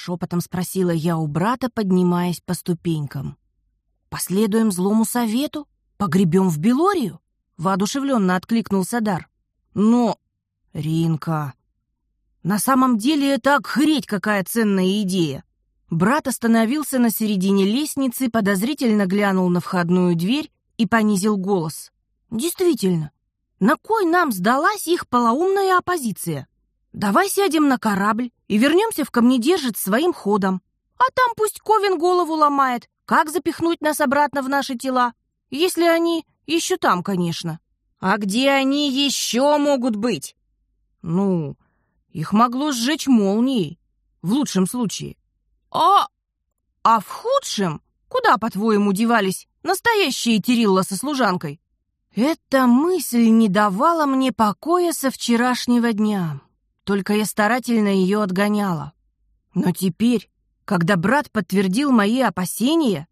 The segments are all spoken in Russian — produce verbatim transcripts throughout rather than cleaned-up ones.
шепотом спросила я у брата, поднимаясь по ступенькам. «Последуем злому совету? Погребем в Белорию?» — воодушевленно откликнулся Дар. «Но, Ринка, на самом деле это охереть какая ценная идея!» Брат остановился на середине лестницы, подозрительно глянул на входную дверь и понизил голос. «Действительно, на кой нам сдалась их полоумная оппозиция? Давай сядем на корабль и вернемся в Камнедержец своим ходом. А там пусть Ковен голову ломает, как запихнуть нас обратно в наши тела, если они еще там, конечно». «А где они еще могут быть?» «Ну, их могло сжечь молнией, в лучшем случае. А, а в худшем, куда, по-твоему, девались настоящие Терилла со служанкой?» Эта мысль не давала мне покоя со вчерашнего дня, только я старательно ее отгоняла. Но теперь, когда брат подтвердил мои опасения...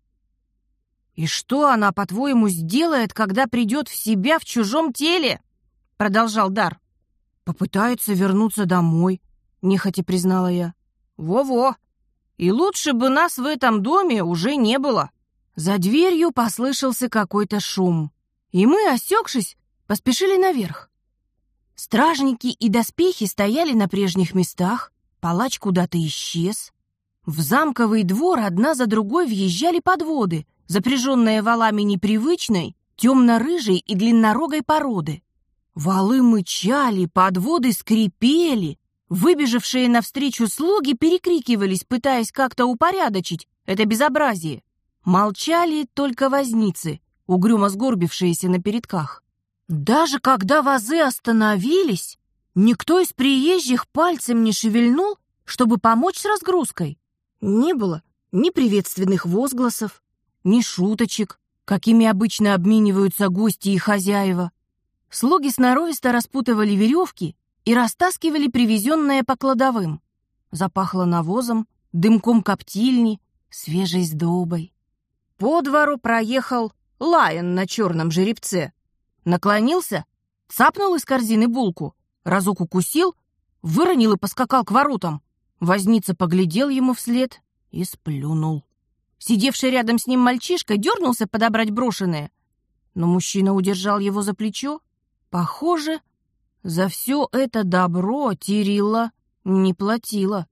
«И что она, по-твоему, сделает, когда придет в себя в чужом теле?» — продолжал Дар. «Попытается вернуться домой», — нехотя признала я. «Во-во! И лучше бы нас в этом доме уже не было». За дверью послышался какой-то шум, и мы, осекшись, поспешили наверх. Стражники и доспехи стояли на прежних местах, палач куда-то исчез. В замковый двор одна за другой въезжали подводы, запряженные валами непривычной, темно-рыжей и длиннорогой породы. Валы мычали, подводы скрипели, выбежавшие навстречу слуги перекрикивались, пытаясь как-то упорядочить это безобразие. Молчали только возницы, угрюмо сгорбившиеся на передках. Даже когда вазы остановились, никто из приезжих пальцем не шевельнул, чтобы помочь с разгрузкой. Не было ни приветственных возгласов, ни шуточек, какими обычно обмениваются гости и хозяева. Слуги сноровисто распутывали веревки и растаскивали привезенное по кладовым. Запахло навозом, дымком коптильни, свежей сдобой. По двору проехал лайон на черном жеребце. Наклонился, цапнул из корзины булку, разок укусил, выронил и поскакал к воротам. Возница поглядел ему вслед и сплюнул. Сидевший рядом с ним мальчишка дернулся подобрать брошенное, но мужчина удержал его за плечо. Похоже, за все это добро Терилла не платила.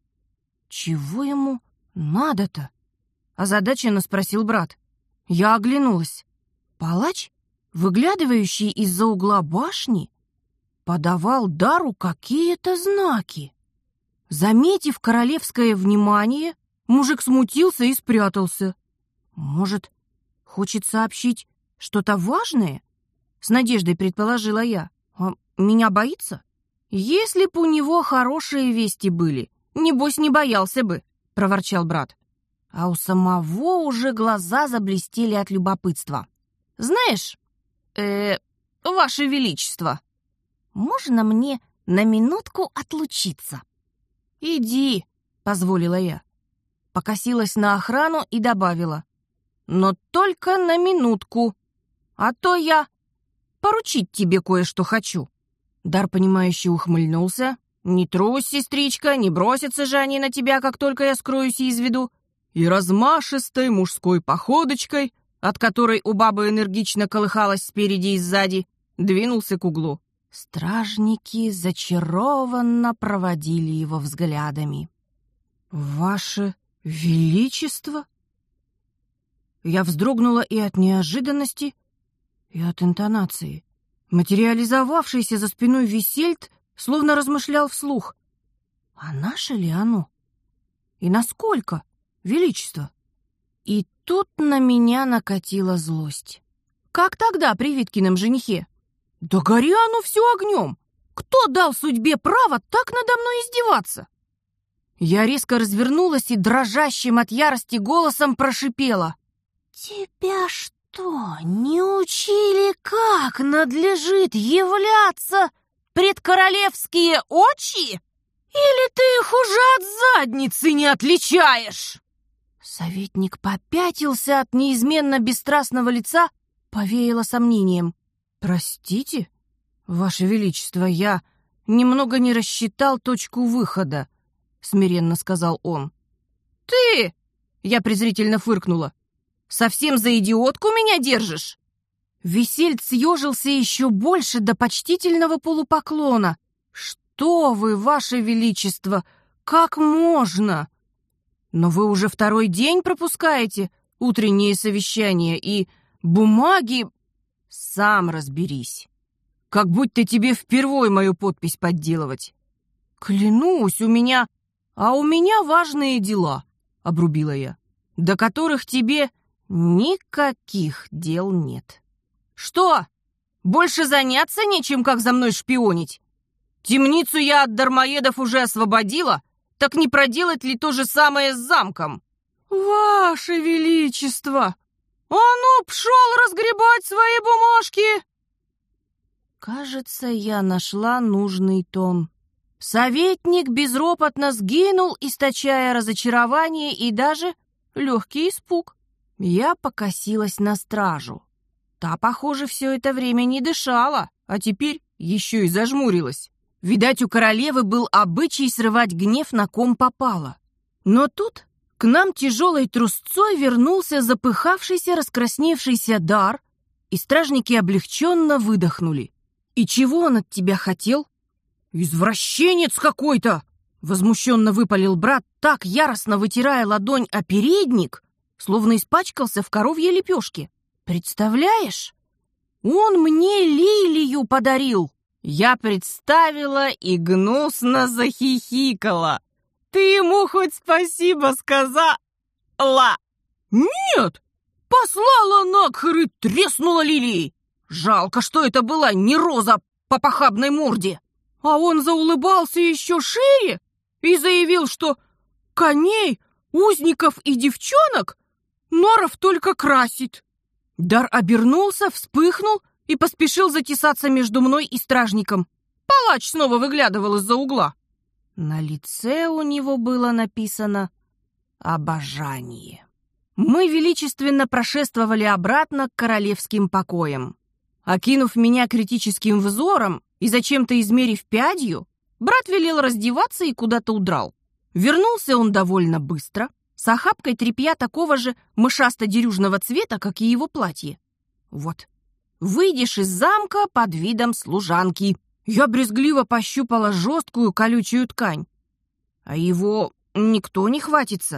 «Чего ему надо-то?» — озадаченно спросил брат. Я оглянулась. Палач, выглядывающий из-за угла башни, подавал Дару какие-то знаки. Заметив королевское внимание, мужик смутился и спрятался. «Может, хочет сообщить что-то важное?» — с надеждой предположила я. «А меня боится?» «Если б у него хорошие вести были, небось не боялся бы», — проворчал брат. А у самого уже глаза заблестели от любопытства. «Знаешь, э, Ваше Величество, можно мне на минутку отлучиться?» «Иди», — позволила я. Покосилась на охрану и добавила: «Но только на минутку, а то я поручить тебе кое-что хочу». Дар, понимающе ухмыльнулся. «Не трусь, сестричка, не бросятся же они на тебя, как только я скроюсь из виду». И размашистой мужской походочкой, от которой у бабы энергично колыхалась спереди и сзади, двинулся к углу. Стражники зачарованно проводили его взглядами. «Ваше Величество?» Я вздрогнула и от неожиданности, и от интонации. Материализовавшийся за спиной Висельд словно размышлял вслух. «А наше ли оно? И насколько, Величество?» И тут на меня накатила злость. Как тогда при Виткином женихе? Да гори оно все огнем! Кто дал судьбе право так надо мной издеваться? Я резко развернулась и дрожащим от ярости голосом прошипела: «Тебя что, не учили, как надлежит являться пред королевские очи? Или ты их уже от задницы не отличаешь?» Советник попятился от неизменно бесстрастного лица, повеяло сомнением. «Простите, Ваше Величество, я немного не рассчитал точку выхода», — смиренно сказал он. «Ты!» — я презрительно фыркнула. «Совсем за идиотку меня держишь?» Весельд съежился еще больше до почтительного полупоклона. «Что вы, ваше величество, как можно? Но вы уже второй день пропускаете утреннее совещание и бумаги. Сам разберись. Как будто тебе впервой мою подпись подделывать. Клянусь, у меня... А у меня важные дела, обрубила я, до которых тебе никаких дел нет. Что, больше заняться нечем, как за мной шпионить? Темницу я от дармоедов уже освободила, так не проделать ли то же самое с замком? Ваше величество! А ну, пшел разгребать свои бумажки! Кажется, я нашла нужный тон. Советник безропотно сгинул, источая разочарование и даже легкий испуг. Я покосилась на стражу. Та, похоже, все это время не дышала, а теперь еще и зажмурилась. Видать, у королевы был обычай срывать гнев на ком попало. Но тут к нам тяжелой трусцой вернулся запыхавшийся, раскрасневшийся Дар, и стражники облегченно выдохнули. «И чего он от тебя хотел?» «Извращенец какой-то!» — возмущенно выпалил брат, так яростно вытирая ладонь о передник, словно испачкался в коровьей лепешке. «Представляешь? Он мне лилию подарил!» Я представила и гнусно захихикала. «Ты ему хоть спасибо сказала?» «Нет! Послала нахер и треснула лилией! Жалко, что это была не роза по похабной морде!» А он заулыбался еще шире и заявил, что коней, узников и девчонок Норов только красит. Дар обернулся, вспыхнул и поспешил затесаться между мной и стражником. Палач снова выглядывал из-за угла. На лице у него было написано «Обожание». Мы величественно прошествовали обратно к королевским покоям. Окинув меня критическим взором и зачем-то измерив пядью, брат велел раздеваться и куда-то удрал. Вернулся он довольно быстро, с охапкой тряпья такого же мышасто-дерюжного цвета, как и его платье. Вот, выйдешь из замка под видом служанки. Я брезгливо пощупала жесткую колючую ткань. А его никто не хватится.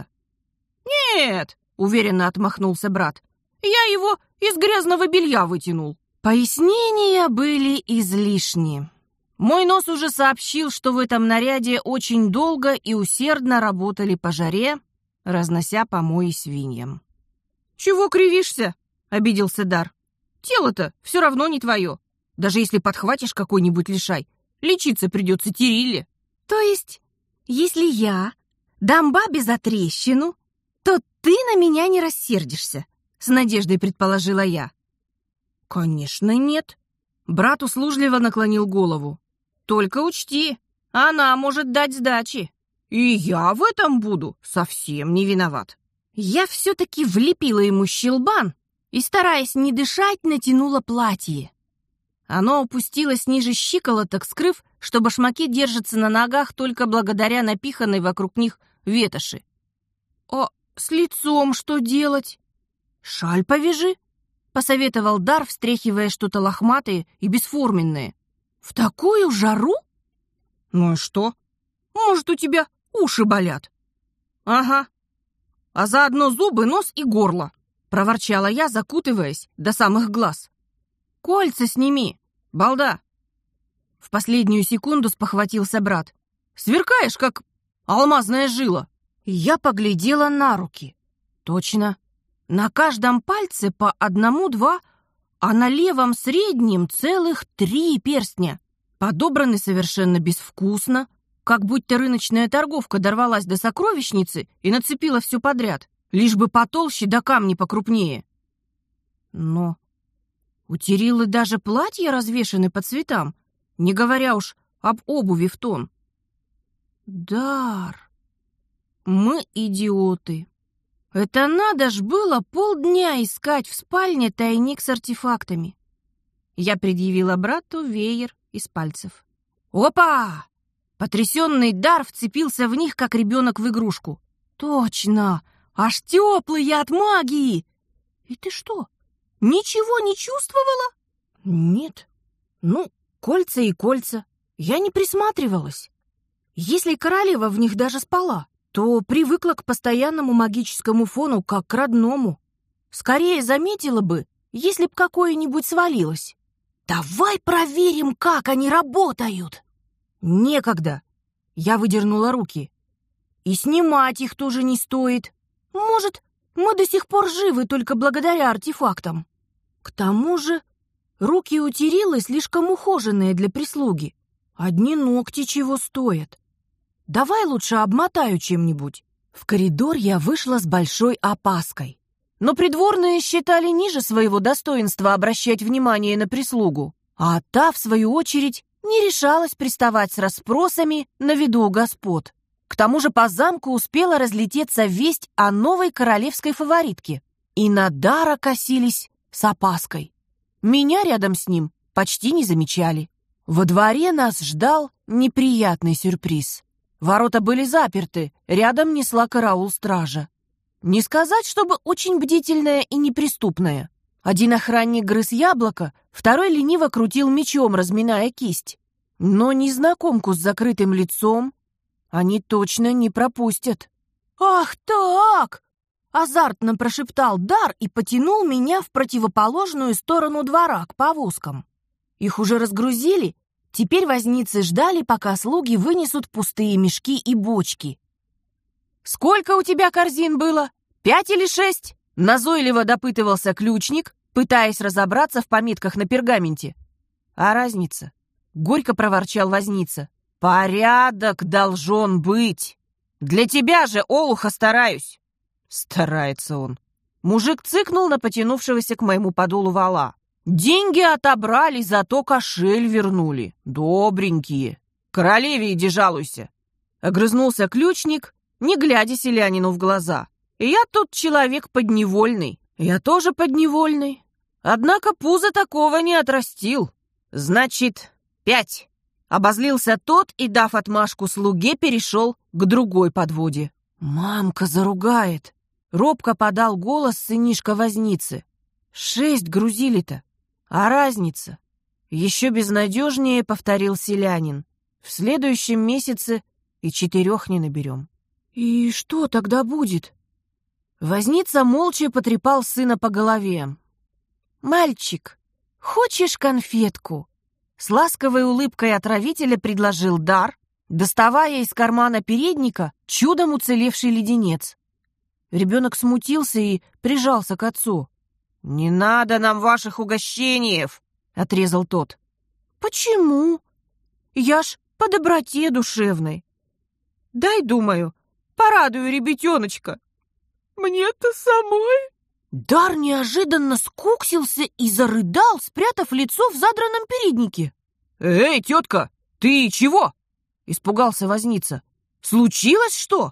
«Нет», — уверенно отмахнулся брат, — «я его из грязного белья вытянул». Пояснения были излишни. Мой нос уже сообщил, что в этом наряде очень долго и усердно работали по жаре, разнося помои свиньям. «Чего кривишься?» — обиделся Дар. «Тело-то все равно не твое. Даже если подхватишь какой-нибудь лишай, лечиться придется Терилле». «То есть, если я дам бабе за трещину, то ты на меня не рассердишься?» — с надеждой предположила я. «Конечно нет». Брат услужливо наклонил голову. «Только учти, она может дать сдачи. И я в этом буду совсем не виноват». Я все-таки влепила ему щелбан и, стараясь не дышать, натянула платье. Оно опустилось ниже щиколоток, скрыв, что башмаки держатся на ногах только благодаря напиханной вокруг них ветоши. «А с лицом что делать?» «Шаль повяжи», — посоветовал Дар, встряхивая что-то лохматое и бесформенное. «В такую жару?» «Ну и что? Может, у тебя уши болят?» «Ага. А заодно зубы, нос и горло», — проворчала я, закутываясь до самых глаз. «Кольца сними, балда!» В последнюю секунду спохватился брат. «Сверкаешь, как алмазная жила!» Я поглядела на руки. Точно. На каждом пальце по одному-два, а на левом среднем целых три перстня. Подобраны совершенно безвкусно, как будто рыночная торговка дорвалась до сокровищницы и нацепила все подряд, лишь бы потолще да камни покрупнее. Но у Териллы даже платья развешаны по цветам, не говоря уж об обуви в тон. Дар, мы идиоты. Это надо ж было полдня искать в спальне тайник с артефактами. Я предъявила брату веер из пальцев. Опа! Потрясенный Дар вцепился в них, как ребенок в игрушку. «Точно! Аж теплые от магии!» «И ты что, ничего не чувствовала?» «Нет. Ну, кольца и кольца. Я не присматривалась. Если королева в них даже спала, то привыкла к постоянному магическому фону, как к родному. Скорее заметила бы, если б какое-нибудь свалилось. Давай проверим, как они работают!» «Некогда!» Я выдернула руки. «И снимать их тоже не стоит. Может, мы до сих пор живы только благодаря артефактам. К тому же руки у Терилы слишком ухоженные для прислуги. Одни ногти чего стоят. Давай лучше обмотаю чем-нибудь». В коридор я вышла с большой опаской. Но придворные считали ниже своего достоинства обращать внимание на прислугу, а та, в свою очередь, не решалась приставать с расспросами на виду у господ. К тому же по замку успела разлететься весть о новой королевской фаворитке, и на Дара косились с опаской. Меня рядом с ним почти не замечали. Во дворе нас ждал неприятный сюрприз. Ворота были заперты, рядом несла караул стража. Не сказать, чтобы очень бдительная и неприступная. Один охранник грыз яблоко, второй лениво крутил мечом, разминая кисть. Но незнакомку с закрытым лицом они точно не пропустят. «Ах так!» — азартно прошептал Дар и потянул меня в противоположную сторону двора, к повозкам. Их уже разгрузили, теперь возницы ждали, пока слуги вынесут пустые мешки и бочки. «Сколько у тебя корзин было? Пять или шесть?» — назойливо допытывался ключник, пытаясь разобраться в пометках на пергаменте. «А разница?» — горько проворчал возница. «Порядок должен быть. Для тебя же, олуха, стараюсь». Старается он. Мужик цыкнул на потянувшегося к моему подолу вала. «Деньги отобрали, зато кошель вернули. Добренькие. Королеве иди жалуйся». Огрызнулся ключник, не глядя селянину в глаза. «Я тут человек подневольный. Я тоже подневольный. Однако пузо такого не отрастил. Значит, пять». Обозлился тот и, дав отмашку слуге, перешел к другой подводе. «Мамка заругает!» — робко подал голос сынишка возницы. «Шесть грузили-то. А разница?» Еще безнадежнее повторил селянин. «В следующем месяце и четырех не наберем». «И что тогда будет?» Возница молча потрепал сына по голове. «Мальчик, хочешь конфетку?» С ласковой улыбкой отравителя предложил Дар, доставая из кармана передника чудом уцелевший леденец. Ребенок смутился и прижался к отцу. «Не надо нам ваших угощениев!» — отрезал тот. «Почему? Я ж по доброте душевной. Дай, думаю, порадую ребятеночка. Мне-то самой...» Дар неожиданно скуксился и зарыдал, спрятав лицо в задранном переднике. «Эй, тетка, ты чего?» — испугался возница. «Случилось что?»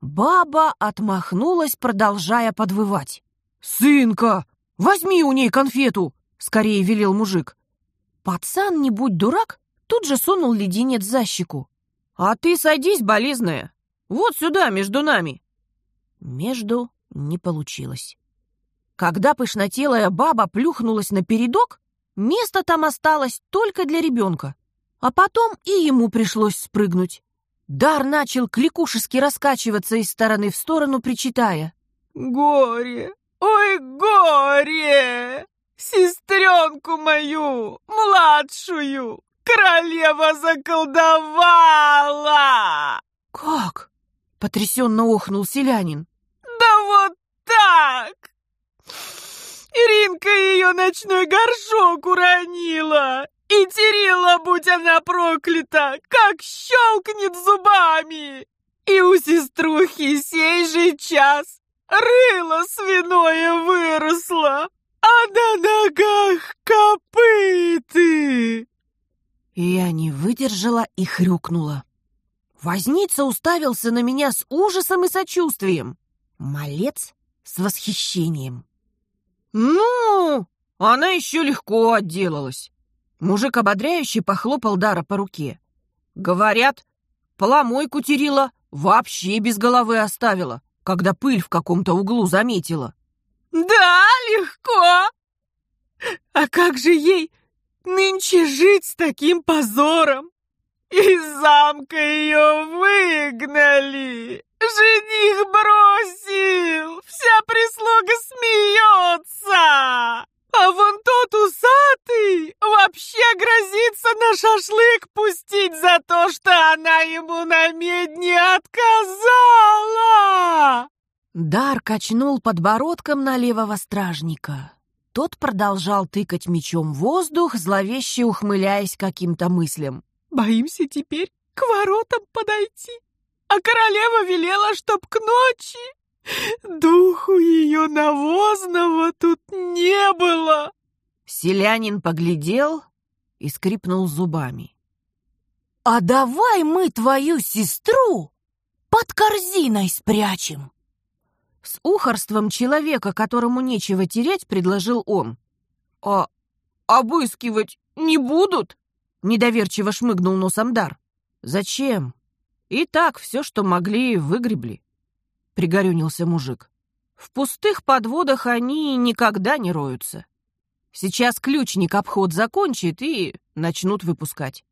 Баба отмахнулась, продолжая подвывать. «Сынка, возьми у ней конфету!» — скорее велел мужик. Пацан, не будь дурак, тут же сунул леденец за щеку. «А ты садись, болезная, вот сюда, между нами». Между не получилось. Когда пышнотелая баба плюхнулась на передок, место там осталось только для ребенка. А потом и ему пришлось спрыгнуть. Дар начал кликушески раскачиваться из стороны в сторону, причитая. «Горе! Ой, горе! Сестренку мою, младшую, королева заколдовала!» «Как?» — потрясенно охнул селянин. «Да вот так! Иринка ее ночной горшок уронила, и Терила, будь она проклята, как щелкнет зубами, и у сеструхи сей же час рыло свиное выросло, а на ногах копыты!» Я не выдержала и хрюкнула. Возница уставился на меня с ужасом и сочувствием. Малец с восхищением. «Ну, она еще легко отделалась». Мужик ободряюще похлопал Дара по руке. «Говорят, Поломойку Терила вообще без головы оставила, когда пыль в каком-то углу заметила. Да, легко. А как же ей нынче жить с таким позором? Из замка ее выгнали. Жених бросил. Вся прислуга смеется. А вон тот усатый вообще грозится на шашлык пустить за то, что она ему на медне отказала. Дар качнул подбородком на левого стражника. Тот продолжал тыкать мечом в воздух, зловеще ухмыляясь каким-то мыслям. Боимся теперь к воротам подойти. А королева велела, чтоб к ночи духу ее навозного тут не было. Селянин поглядел и скрипнул зубами. А давай мы твою сестру под корзиной спрячем. С ухарством человека, которому нечего терять, предложил он. А обыскивать не будут? Недоверчиво шмыгнул носом Дар. Зачем? И так все, что могли, выгребли. Пригорюнился мужик. В пустых подводах они никогда не роются. Сейчас ключник обход закончит и начнут выпускать.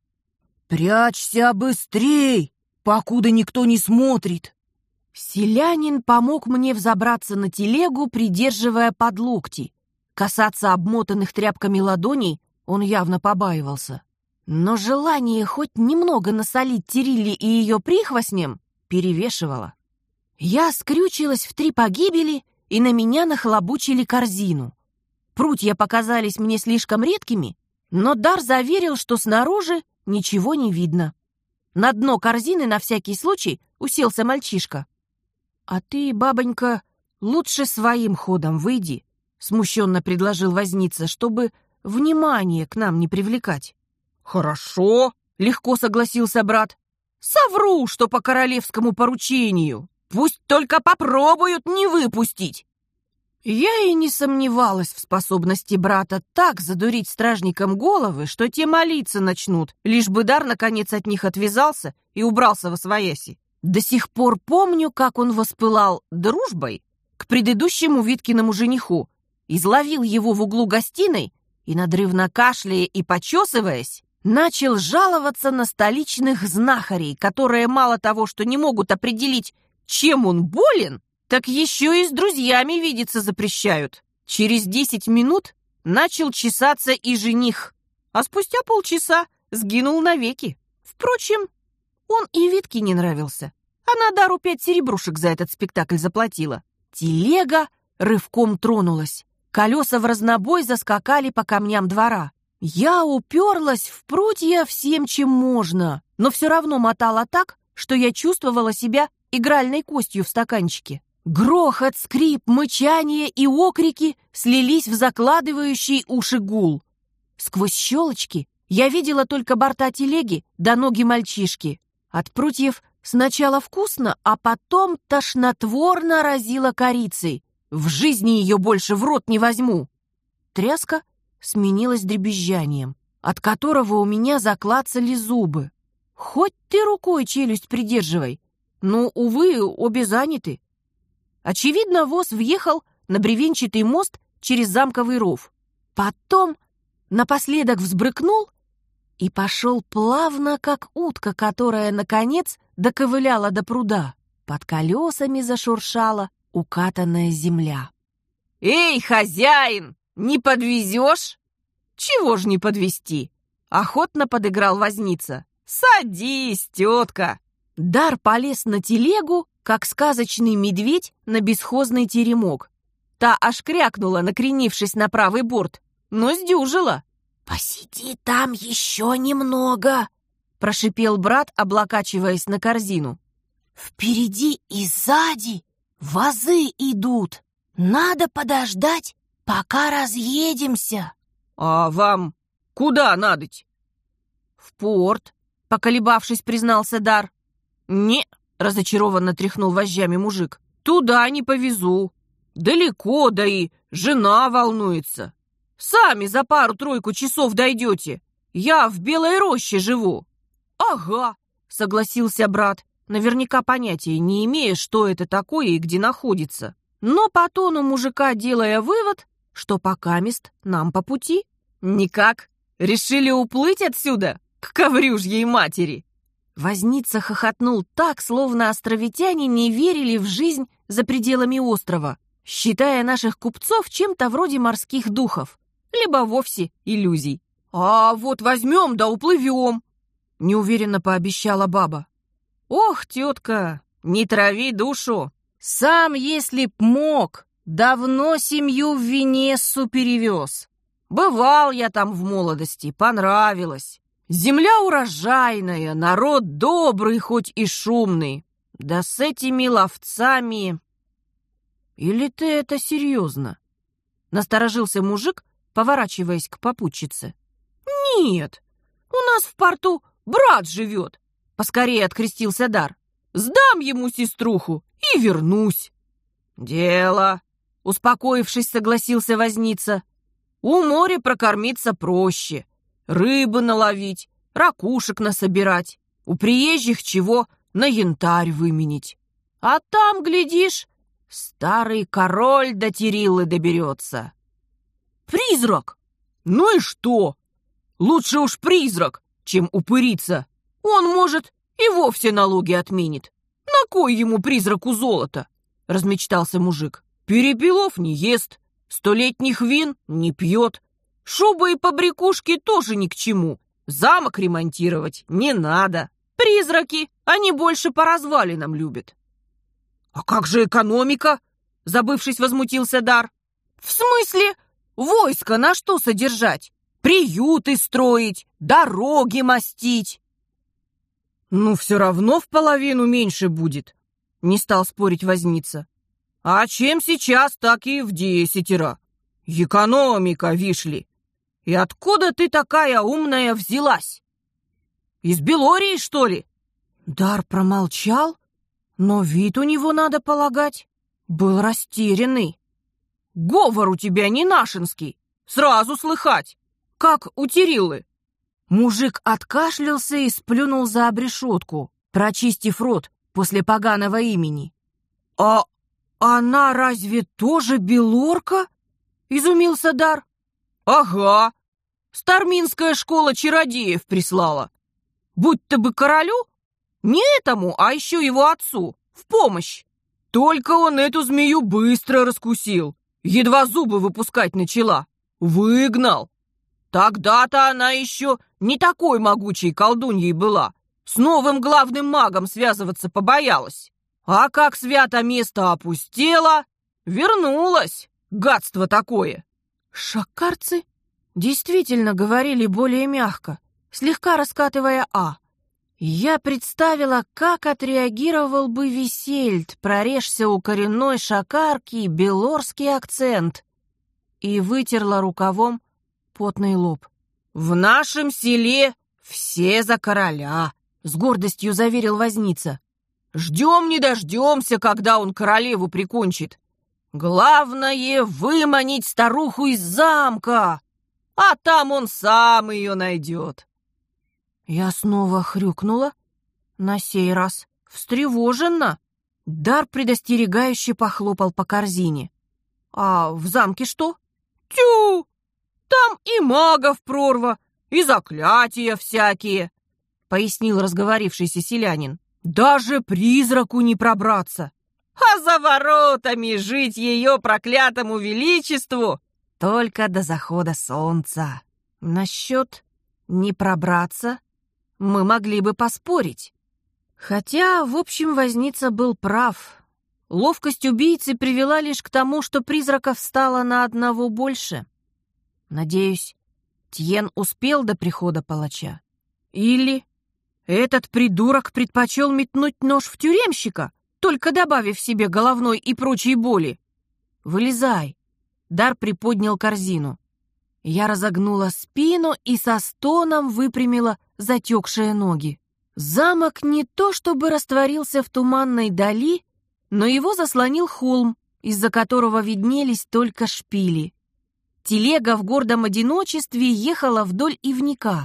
Прячься быстрей, покуда никто не смотрит. Селянин помог мне взобраться на телегу, придерживая под локти. Касаться обмотанных тряпками ладоней он явно побаивался. Но желание хоть немного насолить Терилле и ее прихвостням перевешивало. Я скрючилась в три погибели, и на меня нахлобучили корзину. Прутья показались мне слишком редкими, но Дар заверил, что снаружи ничего не видно. На дно корзины на всякий случай уселся мальчишка. «А ты, бабонька, лучше своим ходом выйди», — смущенно предложил возница, чтобы внимание к нам не привлекать. «Хорошо», — легко согласился брат. «Совру, что по королевскому поручению. Пусть только попробуют не выпустить». Я и не сомневалась в способности брата так задурить стражникам головы, что те молиться начнут, лишь бы Дар наконец от них отвязался и убрался восвояси. До сих пор помню, как он воспылал дружбой к предыдущему Виткиному жениху, изловил его в углу гостиной и, надрывно кашляя и почесываясь, начал жаловаться на столичных знахарей, которые мало того, что не могут определить, чем он болен, так еще и с друзьями видеться запрещают. Через десять минут начал чесаться и жених, а спустя полчаса сгинул навеки. Впрочем, он и Витке не нравился. Она Дару пять серебрушек за этот спектакль заплатила. Телега рывком тронулась. Колеса в разнобой заскакали по камням двора. Я уперлась в прутья всем, чем можно, но все равно мотала так, что я чувствовала себя игральной костью в стаканчике. Грохот, скрип, мычание и окрики слились в закладывающий уши гул. Сквозь щелочки я видела только борта телеги да ноги мальчишки. От прутьев сначала вкусно, а потом тошнотворно разило корицей. В жизни ее больше в рот не возьму. Тряска сменилась дребезжанием, от которого у меня заклацали зубы. Хоть ты рукой челюсть придерживай, но, увы, обе заняты. Очевидно, воз въехал на бревенчатый мост через замковый ров. Потом напоследок взбрыкнул и пошел плавно, как утка, которая, наконец, доковыляла до пруда. Под колесами зашуршала укатанная земля. «Эй, хозяин, не подвезешь?» «Чего ж не подвезти?» — охотно подыграл возница. «Садись, тетка!» Дар полез на телегу, как сказочный медведь на бесхозный теремок. Та аж крякнула, накренившись на правый борт, но сдюжила. «Посиди там еще немного!» — прошипел брат, облокачиваясь на корзину. «Впереди и сзади вазы идут. Надо подождать, пока разъедемся». «А вам куда надоть?» «В порт», — поколебавшись, признался Дар. «Не», — разочарованно тряхнул вожжами мужик, — «туда не повезу. Далеко, да и жена волнуется. Сами за пару-тройку часов дойдете. Я в Белой роще живу». «Ага», — согласился брат, наверняка понятия не имея, что это такое и где находится. Но по тону мужика делая вывод, что покамест нам по пути. Никак. Решили уплыть отсюда, к коврюжьей матери. Возница хохотнул так, словно островитяне не верили в жизнь за пределами острова, считая наших купцов чем-то вроде морских духов, либо вовсе иллюзий. «А вот возьмем да уплывем», — неуверенно пообещала баба. «Ох, тетка, не трави душу. Сам, если б мог, давно семью в Венессу перевез. Бывал я там в молодости, понравилось. Земля урожайная, народ добрый, хоть и шумный. Да с этими ловцами...» «Или ты это серьезно?» — насторожился мужик, поворачиваясь к попутчице. «Нет, у нас в порту брат живет», — поскорее открестился Дар. «Сдам ему сеструху и вернусь». «Дело», — успокоившись, согласился возница. «У моря прокормиться проще. Рыбы наловить, ракушек насобирать. У приезжих чего на янтарь выменить. А там, глядишь, старый король до Териллы доберется». «Призрак!» «Ну и что? Лучше уж призрак, чем упырица. Он, может, и вовсе налоги отменит. На кой ему призраку золото?» — размечтался мужик. «Перепелов не ест, столетних вин не пьет. Шубы и побрякушки тоже ни к чему. Замок ремонтировать не надо. Призраки, они больше по развалинам любят». «А как же экономика?» — забывшись, возмутился Дар. «В смысле? Войско на что содержать? Приюты строить, дороги мостить». «Ну, все равно в половину меньше будет», — не стал спорить возница. «А чем сейчас, так и в десятеро. Экономика, вишь ли. И откуда ты такая умная взялась? Из Белории, что ли?» Дар промолчал, но вид у него, надо полагать, был растерянный. «Говор у тебя не нашинский, сразу слыхать, как у Териллы». Мужик откашлялся и сплюнул за обрешетку, прочистив рот после поганого имени. «А она разве тоже белорка?» — изумился Дар. «Ага, Старминская школа чародеев прислала. Будь-то бы королю, не этому, а еще его отцу, в помощь. Только он эту змею быстро раскусил, едва зубы выпускать начала. Выгнал. Тогда-то она еще не такой могучей колдуньей была. С новым главным магом связываться побоялась. А как свято место опустело, вернулась. Гадство такое». Шакарцы действительно говорили более мягко, слегка раскатывая «а». Я представила, как отреагировал бы Висельд, прорежься у коренной шакарки белорский акцент, и вытерла рукавом потный лоб. «В нашем селе все за короля», — с гордостью заверил возница. «Ждем не дождемся, когда он королеву прикончит. Главное — выманить старуху из замка, а там он сам ее найдет». Я снова хрюкнула, на сей раз встревоженно. Дар предостерегающе похлопал по корзине. «А в замке что?» «Тю! Там и магов прорва, и заклятия всякие», — пояснил разговорившийся селянин. «Даже призраку не пробраться. А за воротами жить ее проклятому величеству только до захода солнца. Насчет не пробраться мы могли бы поспорить. Хотя, в общем, возница был прав. Ловкость убийцы привела лишь к тому, что призраков стало на одного больше. Надеюсь, Тьен успел до прихода палача. Или этот придурок предпочел метнуть нож в тюремщика, только добавив себе головной и прочей боли. «Вылезай!» Дар приподнял корзину. Я разогнула спину и со стоном выпрямила затекшие ноги. Замок не то чтобы растворился в туманной дали, но его заслонил холм, из-за которого виднелись только шпили. Телега в гордом одиночестве ехала вдоль ивника,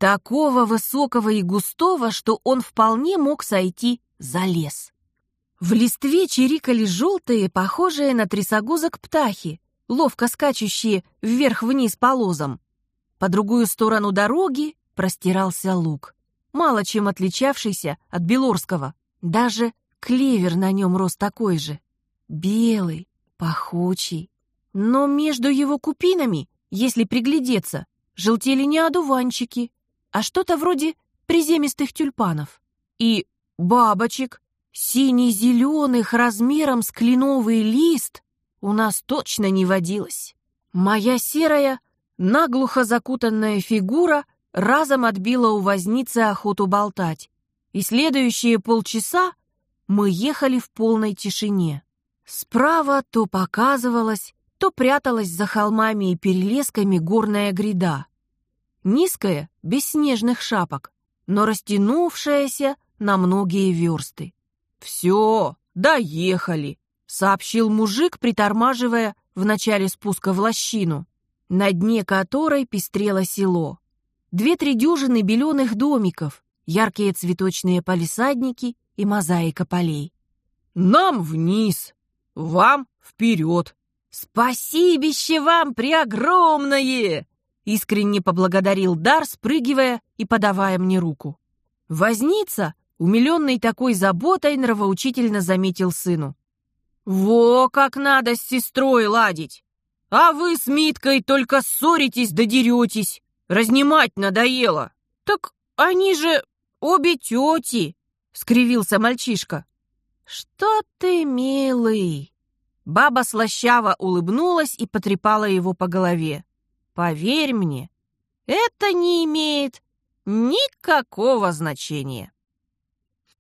такого высокого и густого, что он вполне мог сойти за лес. В листве чирикали желтые, похожие на трясогузок птахи, ловко скачущие вверх-вниз по лозам. По другую сторону дороги простирался луг, мало чем отличавшийся от Белорского. Даже клевер на нем рос такой же, белый, пахучий. Но между его купинами, если приглядеться, желтели не одуванчики, а что-то вроде приземистых тюльпанов. И бабочек, сине-зеленых размером с кленовый лист, у нас точно не водилось. Моя серая, наглухо закутанная фигура разом отбила у возницы охоту болтать, и следующие полчаса мы ехали в полной тишине. Справа то показывалась, то пряталась за холмами и перелесками горная гряда. Низкая, без снежных шапок, но растянувшаяся на многие версты. «Все, доехали», — сообщил мужик, притормаживая в начале спуска в лощину, на дне которой пестрело село. Две-три дюжины беленых домиков, яркие цветочные палисадники и мозаика полей. «Нам вниз, вам вперед!» «Спасибище вам преогромное!» — искренне поблагодарил Дар, спрыгивая и подавая мне руку. Возница, умиленный такой заботой, нравоучительно заметил сыну: «Во как надо с сестрой ладить! А вы с Миткой только ссоритесь да деретесь! Разнимать надоело!» «Так они же обе тети!» — скривился мальчишка. «Что ты, милый!» Баба слащаво улыбнулась и потрепала его по голове. «Поверь мне, это не имеет никакого значения».